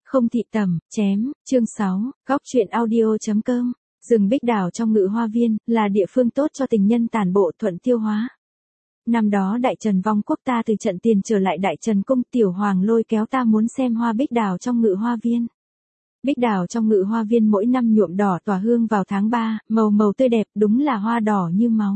Không thị tầm, chém, chương 6, góc truyện audio.com. Rừng Bích Đào trong Ngự Hoa Viên, là địa phương tốt cho tình nhân tản bộ thuận tiêu hóa. Năm đó Đại Trần vong quốc, ta từ trận tiền trở lại Đại Trần cung, Tiểu Hoàng lôi kéo ta muốn xem hoa bích đào trong Ngự Hoa Viên. Bích đào trong Ngự Hoa Viên mỗi năm nhuộm đỏ tỏa hương vào tháng 3, màu màu tươi đẹp, đúng là hoa đỏ như máu.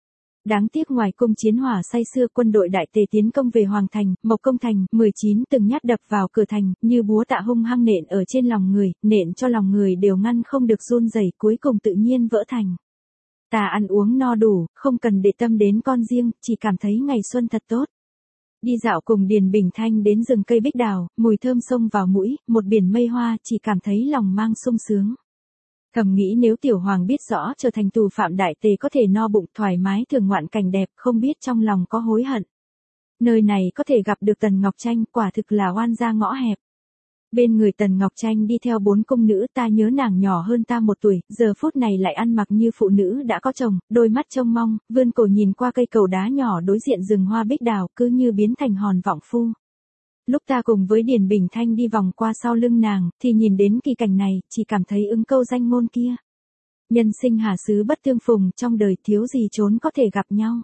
Đáng tiếc ngoài cung chiến hỏa say xưa, quân đội Đại Tề tiến công về Hoàng Thành, Mộc Công Thành, 19 từng nhát đập vào cửa thành, như búa tạ hung hăng nện ở trên lòng người, nện cho lòng người đều ngăn không được run rẩy, cuối cùng tự nhiên vỡ thành. Ta ăn uống no đủ, không cần để tâm đến con riêng, chỉ cảm thấy ngày xuân thật tốt. Đi dạo cùng Điền Bình Thanh đến rừng cây bích đào, mùi thơm xông vào mũi, một biển mây hoa, chỉ cảm thấy lòng mang sung sướng. Thầm nghĩ nếu Tiểu Hoàng biết rõ trở thành tù phạm Đại Tề có thể no bụng thoải mái thưởng ngoạn cảnh đẹp, không biết trong lòng có hối hận. Nơi này có thể gặp được Tần Ngọc Tranh, quả thực là oan gia ngõ hẹp. Bên người Tần Ngọc Tranh đi theo 4 cung nữ, ta nhớ nàng nhỏ hơn ta 1 tuổi, giờ phút này lại ăn mặc như phụ nữ đã có chồng, đôi mắt trông mong, vươn cổ nhìn qua cây cầu đá nhỏ đối diện rừng hoa bích đào, cứ như biến thành hòn vọng phu. Lúc ta cùng với Điền Bình Thanh đi vòng qua sau lưng nàng, thì nhìn đến kỳ cảnh này, chỉ cảm thấy ứng câu danh ngôn kia. Nhân sinh hà xứ bất tương phùng, trong đời thiếu gì trốn có thể gặp nhau.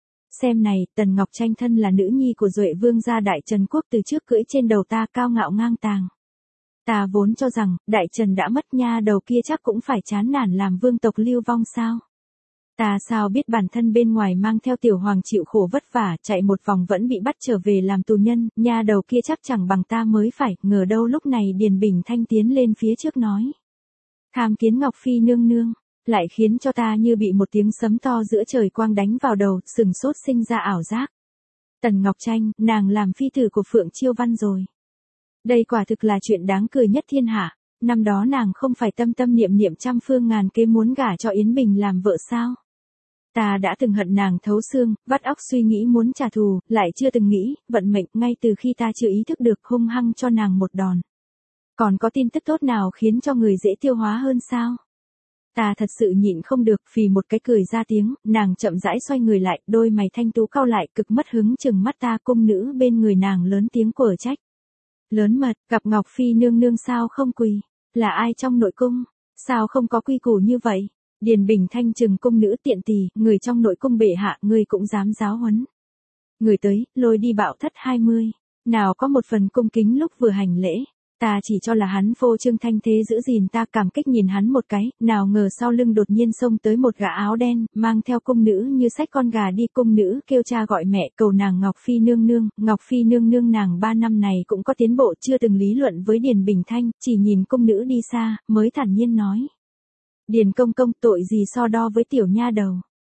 Xem này, Tần Ngọc Tranh thân là nữ nhi của Duệ Vương gia Đại Trần quốc, từ trước cưỡi trên đầu ta cao ngạo ngang tàng. Ta vốn cho rằng, Đại Trần đã mất nha đầu kia chắc cũng phải chán nản làm vương tộc lưu vong sao. Ta sao biết bản thân bên ngoài mang theo Tiểu Hoàng chịu khổ vất vả, chạy một vòng vẫn bị bắt trở về làm tù nhân, nha đầu kia chắc chẳng bằng ta mới phải, ngờ đâu lúc này Điền Bình Thanh tiến lên phía trước nói. Tham kiến Ngọc Phi nương nương, lại khiến cho ta như bị một tiếng sấm to giữa trời quang đánh vào đầu, sừng sốt sinh ra ảo giác. Tần Ngọc Tranh, nàng làm phi tử của Phượng Chiêu Văn rồi. Đây quả thực là chuyện đáng cười nhất thiên hạ, năm đó nàng không phải tâm tâm niệm niệm trăm phương ngàn kế muốn gả cho Yến Bình làm vợ sao? Ta đã từng hận nàng thấu xương, vắt óc suy nghĩ muốn trả thù, lại chưa từng nghĩ, vận mệnh ngay từ khi ta chưa ý thức được hung hăng cho nàng một đòn. Còn có tin tức tốt nào khiến cho người dễ tiêu hóa hơn sao? Ta thật sự nhịn không được, phì một cái cười ra tiếng, nàng chậm rãi xoay người lại, đôi mày thanh tú cau lại, cực mất hứng chừng mắt ta. Cung nữ bên người nàng lớn tiếng quở trách. Lớn mật, gặp Ngọc Phi nương nương sao không quỳ? Là ai trong nội cung? Sao không có quy củ như vậy? Điền Bình Thanh chừng cung nữ tiện tỳ, người trong nội cung bệ hạ, người cũng dám giáo huấn. Người tới, lôi đi Bạo Thất 20. Nào có một phần cung kính lúc vừa hành lễ. Ta chỉ cho là hắn phô trương thanh thế giữ gìn, ta cảm kích nhìn hắn một cái, nào ngờ sau lưng đột nhiên xông tới một gã áo đen, mang theo cung nữ như xách con gà đi. Cung nữ kêu cha gọi mẹ, cầu nàng Ngọc Phi nương nương. Ngọc Phi nương nương nàng 3 năm này cũng có tiến bộ, chưa từng lý luận với Điền Bình Thanh, chỉ nhìn cung nữ đi xa, mới thản nhiên nói. Điền công công, tội gì so đo với tiểu nha đầu.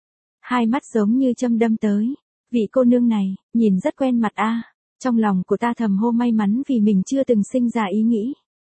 Hai mắt giống như châm đâm tới. Vị cô nương này, nhìn rất quen mặt a. Trong lòng của ta thầm hô may mắn vì mình chưa từng sinh ra ý nghĩ.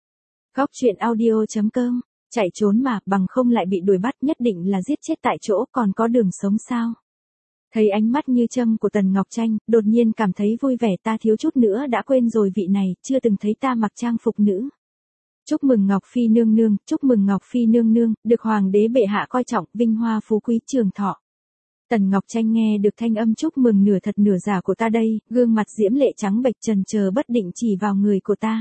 Góc truyện audio.com, chạy trốn mà, bằng không lại bị đuổi bắt, nhất định là giết chết tại chỗ, còn có đường sống sao? Thấy ánh mắt như châm của Tần Ngọc Tranh, đột nhiên cảm thấy vui vẻ, ta thiếu chút nữa đã quên rồi vị này, chưa từng thấy ta mặc trang phục nữ. Chúc mừng Ngọc Phi nương nương, chúc mừng Ngọc Phi nương nương, được Hoàng đế bệ hạ coi trọng, vinh hoa phú quý trường thọ. Tần Ngọc Tranh nghe được thanh âm chúc mừng nửa thật nửa giả của ta đây, gương mặt diễm lệ trắng bệch chần chờ bất định chỉ vào người của ta.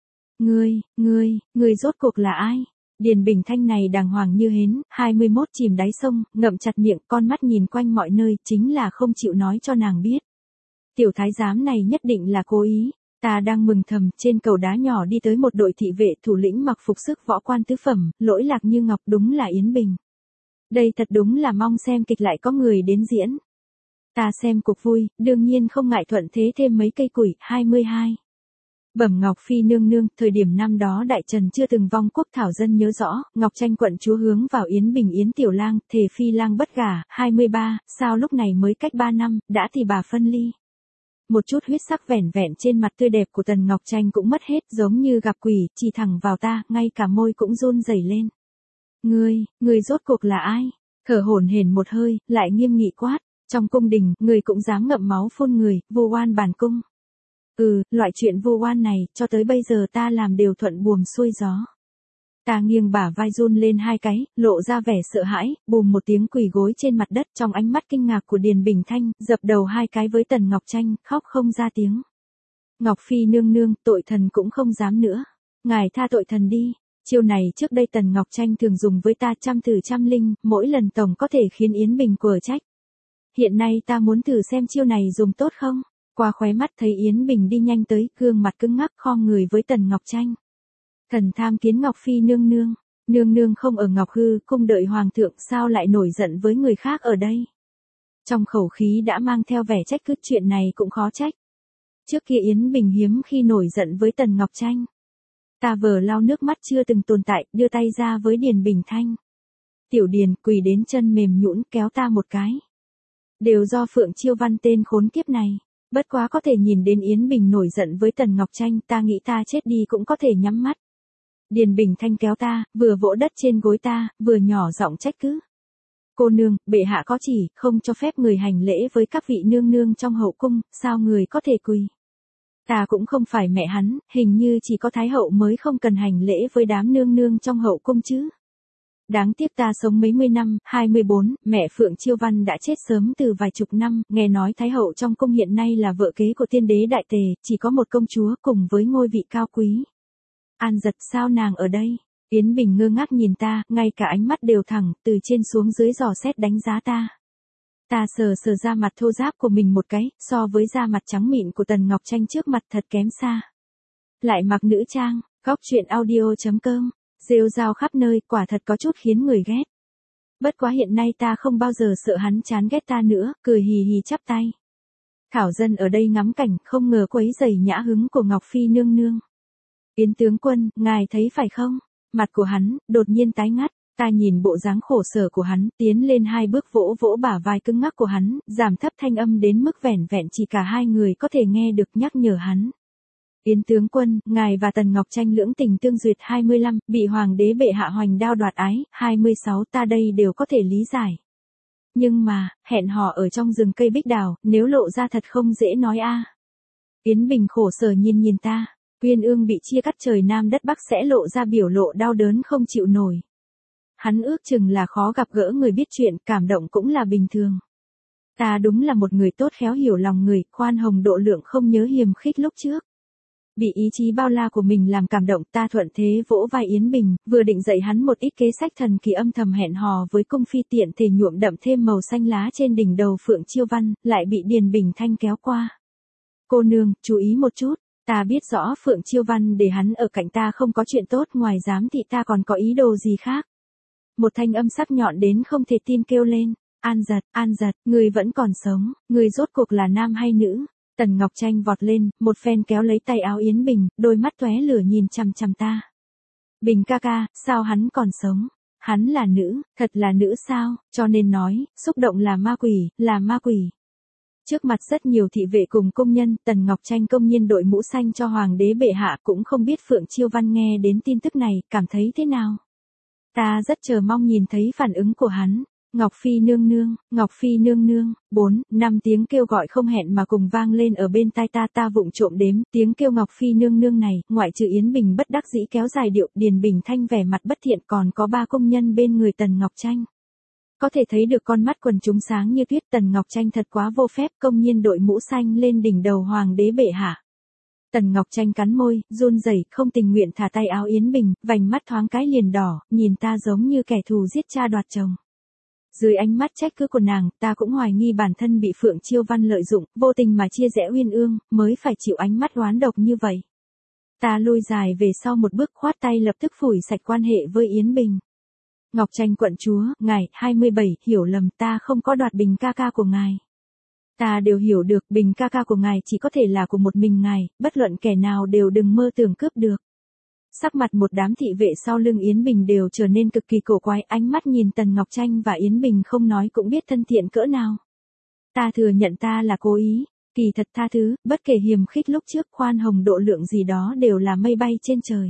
Ngươi rốt cuộc là ai? Điền Bình Thanh này đàng hoàng như hến, 21 chìm đáy sông, ngậm chặt miệng, con mắt nhìn quanh mọi nơi, chính là không chịu nói cho nàng biết. Tiểu thái giám này nhất định là cố ý. Ta đang mừng thầm, trên cầu đá nhỏ đi tới một đội thị vệ, thủ lĩnh mặc phục sức võ quan tứ phẩm, lỗi lạc như ngọc, đúng là Yến Bình. Đây thật đúng là mong xem kịch lại có người đến diễn. Ta xem cuộc vui, đương nhiên không ngại thuận thế thêm mấy cây củi. 22. Bẩm Ngọc Phi nương nương, thời điểm năm đó Đại Trần chưa từng vong quốc, thảo dân nhớ rõ, Ngọc Tranh quận chúa hướng vào Yến Bình Yến tiểu lang, thề phi lang bất gả. 23. Sao lúc này mới cách 3 năm, đã thì bà phân ly. Một chút huyết sắc vẻn vẹn trên mặt tươi đẹp của Tần Ngọc Tranh cũng mất hết, giống như gặp quỷ, chỉ thẳng vào ta, ngay cả môi cũng run rẩy lên. Ngươi rốt cuộc là ai? Thở hổn hển một hơi, lại nghiêm nghị quát. Trong cung đình, người cũng dám ngậm máu phun người, vu oan bản cung. Loại chuyện vu oan này, cho tới bây giờ ta làm đều thuận buồm xuôi gió. Ta nghiêng bả vai run lên 2 cái, lộ ra vẻ sợ hãi, bùm một tiếng quỳ gối trên mặt đất. Trong ánh mắt kinh ngạc của Điền Bình Thanh, dập đầu 2 cái với Tần Ngọc Tranh, khóc không ra tiếng. Ngọc Phi nương nương, tội thần cũng không dám nữa. ngài tha tội thần đi. Chiêu này trước đây Tần Ngọc Tranh thường dùng với ta trăm thử trăm linh, mỗi lần tổng có thể khiến Yến Bình quở trách. Hiện nay ta muốn thử xem chiêu này dùng tốt không? Qua khóe mắt thấy Yến Bình đi nhanh tới, gương mặt cứng ngắc khom người với Tần Ngọc Tranh. Thần tham kiến Ngọc Phi nương nương. Nương nương không ở Ngọc Hư cung đợi hoàng thượng, sao lại nổi giận với người khác ở đây? Trong khẩu khí đã mang theo vẻ trách cứ, chuyện này cũng khó trách. Trước kia Yến Bình hiếm khi nổi giận với Tần Ngọc Tranh. Ta vờ lau nước mắt chưa từng tồn tại, đưa tay ra với Điền Bình Thanh. Tiểu Điền quỳ đến chân mềm nhũn kéo ta một cái. Đều do Phượng Chiêu Văn tên khốn kiếp này. Bất quá có thể nhìn đến Yến Bình nổi giận với Tần Ngọc Tranh, ta nghĩ ta chết đi cũng có thể nhắm mắt. Điền Bình Thanh kéo ta, vừa vỗ đất trên gối ta, vừa nhỏ giọng trách cứ. Cô nương, bệ hạ có chỉ, không cho phép người hành lễ với các vị nương nương trong hậu cung, sao người có thể quỳ? Ta cũng không phải mẹ hắn, hình như chỉ có Thái hậu mới không cần hành lễ với đám nương nương trong hậu cung chứ. Đáng tiếc ta sống mấy mươi năm, 24, mẹ Phượng Chiêu Văn đã chết sớm từ vài chục năm, nghe nói Thái hậu trong cung hiện nay là vợ kế của tiên đế Đại Tề, chỉ có một công chúa cùng với ngôi vị cao quý. An Giật, sao nàng ở đây? Yến Bình ngơ ngác nhìn ta, ngay cả ánh mắt đều thẳng, từ trên xuống dưới dò xét đánh giá ta. Ta sờ da mặt thô ráp của mình một cái, so với da mặt trắng mịn của Tần Ngọc Tranh trước mặt thật kém xa. Lại mặc nữ trang, góc truyện audio.com, rêu rao khắp nơi, quả thật có chút khiến người ghét. Bất quá hiện nay ta không bao giờ sợ hắn chán ghét ta nữa, cười hì hì chắp tay. Thảo dân ở đây ngắm cảnh, không ngờ quấy rầy nhã hứng của Ngọc Phi nương nương. Yến tướng quân, ngài thấy phải không? Mặt của hắn đột nhiên tái ngắt, ta nhìn bộ dáng khổ sở của hắn, tiến lên 2 bước vỗ vỗ bả vai cứng ngắc của hắn, giảm thấp thanh âm đến mức vẻn vẹn chỉ cả 2 người có thể nghe được, nhắc nhở hắn. Yến tướng quân, ngài và Tần Ngọc Tranh lưỡng tình tương duyệt, 25, bị hoàng đế bệ hạ hoành đao đoạt ái, 26, ta đây đều có thể lý giải. Nhưng mà, hẹn hò ở trong rừng cây bích đào, nếu lộ ra thật không dễ nói a. Yến Bình khổ sở nhìn ta. Uyên ương bị chia cắt trời Nam đất Bắc sẽ lộ ra biểu lộ đau đớn không chịu nổi. Hắn ước chừng là khó gặp gỡ người biết chuyện, cảm động cũng là bình thường. Ta đúng là một người tốt, khéo hiểu lòng người, khoan hồng độ lượng, không nhớ hiềm khích lúc trước. Bị ý chí bao la của mình làm cảm động, ta thuận thế vỗ vai Yến Bình, vừa định dạy hắn một ít kế sách thần kỳ âm thầm hẹn hò với cung phi, tiện thể nhuộm đậm thêm màu xanh lá trên đỉnh đầu Phượng Chiêu Văn, lại bị Điền Bình Thanh kéo qua. Cô nương, chú ý một chút. Ta biết rõ Phượng Chiêu Văn để hắn ở cạnh ta không có chuyện tốt, ngoài giám thị ta còn có ý đồ gì khác. Một thanh âm sắc nhọn đến không thể tin kêu lên. An Giật, người vẫn còn sống, người rốt cuộc là nam hay nữ? Tần Ngọc Tranh vọt lên, một phen kéo lấy tay áo Yến Bình, đôi mắt tóe lửa nhìn chằm chằm ta. Bình ca ca, sao hắn còn sống? Hắn là nữ, thật là nữ sao? Cho nên nói, xúc động là ma quỷ, là ma quỷ. Trước mặt rất nhiều thị vệ cùng công nhân, Tần Ngọc Tranh công nhiên đội mũ xanh cho hoàng đế bệ hạ, cũng không biết Phượng Chiêu Văn nghe đến tin tức này, cảm thấy thế nào. Ta rất chờ mong nhìn thấy phản ứng của hắn. Ngọc Phi nương nương, Ngọc Phi nương nương, 4, 5 tiếng kêu gọi không hẹn mà cùng vang lên ở bên tai ta vụng trộm đếm, tiếng kêu Ngọc Phi nương nương này, ngoại trừ Yến Bình bất đắc dĩ kéo dài điệu, Điền Bình Thanh vẻ mặt bất thiện, còn có 3 công nhân bên người Tần Ngọc Tranh. Có thể thấy được con mắt quần chúng sáng như tuyết, Tần Ngọc Tranh thật quá vô phép, công nhiên đội mũ xanh lên đỉnh đầu hoàng đế bệ hạ. Tần Ngọc Tranh cắn môi, run rẩy, không tình nguyện thả tay áo Yến Bình, vành mắt thoáng cái liền đỏ, nhìn ta giống như kẻ thù giết cha đoạt chồng. Dưới ánh mắt trách cứ của nàng, ta cũng hoài nghi bản thân bị Phượng Chiêu Văn lợi dụng, vô tình mà chia rẽ Uyên ương, mới phải chịu ánh mắt oán độc như vậy. Ta lui dài về sau một bước, khoát tay lập tức phủi sạch quan hệ với Yến Bình. Ngọc Tranh quận chúa, ngài, 27, hiểu lầm, ta không có đoạt Bình ca ca của ngài. Ta đều hiểu được, Bình ca ca của ngài chỉ có thể là của một mình ngài, bất luận kẻ nào đều đừng mơ tưởng cướp được. Sắc mặt một đám thị vệ sau lưng Yến Bình đều trở nên cực kỳ cổ quái, ánh mắt nhìn Tần Ngọc Tranh và Yến Bình không nói cũng biết thân thiện cỡ nào. Ta thừa nhận ta là cố ý, kỳ thật tha thứ, bất kể hiềm khích lúc trước, khoan hồng độ lượng gì đó đều là mây bay trên trời.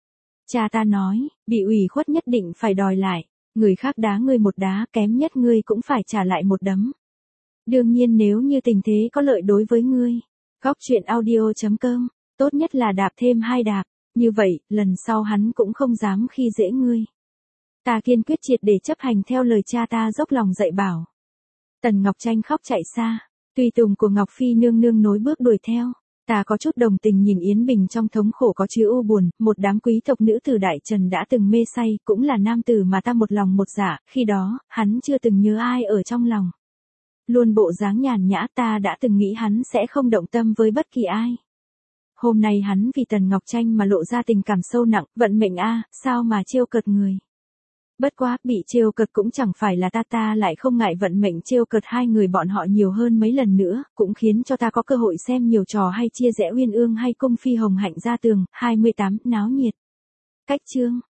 Cha ta nói, bị ủy khuất nhất định phải đòi lại, người khác đá ngươi một đá, kém nhất ngươi cũng phải trả lại một đấm. Đương nhiên nếu như tình thế có lợi đối với ngươi, góc truyện audio.com, tốt nhất là đạp thêm 2 đạp, như vậy, lần sau hắn cũng không dám khi dễ ngươi. Ta kiên quyết triệt để chấp hành theo lời cha ta dốc lòng dạy bảo. Tần Ngọc Tranh khóc chạy xa, tùy tùng của Ngọc Phi nương nương nối bước đuổi theo. Ta có chút đồng tình nhìn Yến Bình trong thống khổ có chứa u buồn, một đám quý tộc nữ tử đại trần đã từng mê say, cũng là nam tử mà ta một lòng một dạ, khi đó, hắn chưa từng nhớ ai ở trong lòng. Luôn bộ dáng nhàn nhã, ta đã từng nghĩ hắn sẽ không động tâm với bất kỳ ai. Hôm nay hắn vì Tần Ngọc Tranh mà lộ ra tình cảm sâu nặng, vận mệnh a, sao mà trêu cợt người. Bất quá, bị trêu cợt cũng chẳng phải là ta lại không ngại vận mệnh trêu cợt hai người bọn họ nhiều hơn mấy lần nữa, cũng khiến cho ta có cơ hội xem nhiều trò hay chia rẽ uyên ương hay cung phi hồng hạnh ra tường, 28, náo nhiệt. Cách chương